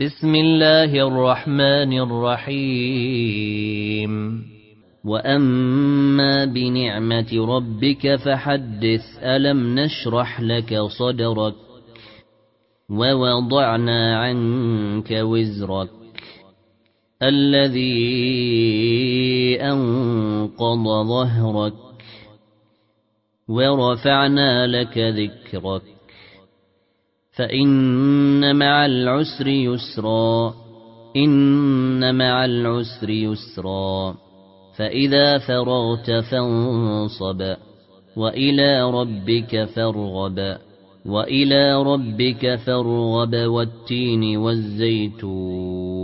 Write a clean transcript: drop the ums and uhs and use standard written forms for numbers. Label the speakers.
Speaker 1: بسم الله الرحمن الرحيم وأما بنعمة ربك فحدث ألم نشرح لك صدرك ووضعنا عنك وزرك الذي أنقض ظهرك ورفعنا لك ذكرك فإن مع العسر يسرا إن مع العسر يسرا فإذا فرغت فانصب وإلى ربك فارغب والتين والزيتون